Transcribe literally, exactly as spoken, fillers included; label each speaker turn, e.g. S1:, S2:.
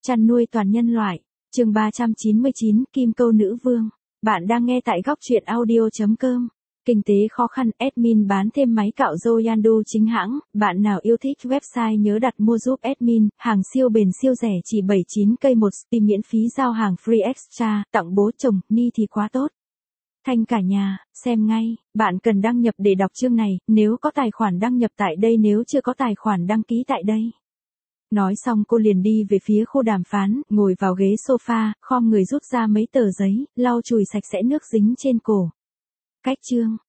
S1: Chăn nuôi toàn nhân loại. Chương ba trăm chín mươi chín, Kim Câu Nữ Vương. Bạn đang nghe tại góc truyện audio chấm com. Kinh tế khó khăn, admin bán thêm máy cạo râu Yandu chính hãng. Bạn nào yêu thích website nhớ đặt mua giúp admin. Hàng siêu bền siêu rẻ chỉ bảy mươi chín cây một xê miễn phí giao hàng free extra. Tặng bố chồng, ni thì quá tốt. Thanh cả nhà, xem ngay. Bạn cần đăng nhập để đọc chương này. Nếu có tài khoản đăng nhập tại đây, nếu chưa có tài khoản đăng ký tại đây. Nói xong cô liền đi về phía khu đàm phán, ngồi vào ghế sofa, khom người rút ra mấy tờ giấy, lau chùi sạch sẽ nước dính trên cổ. Cách chương,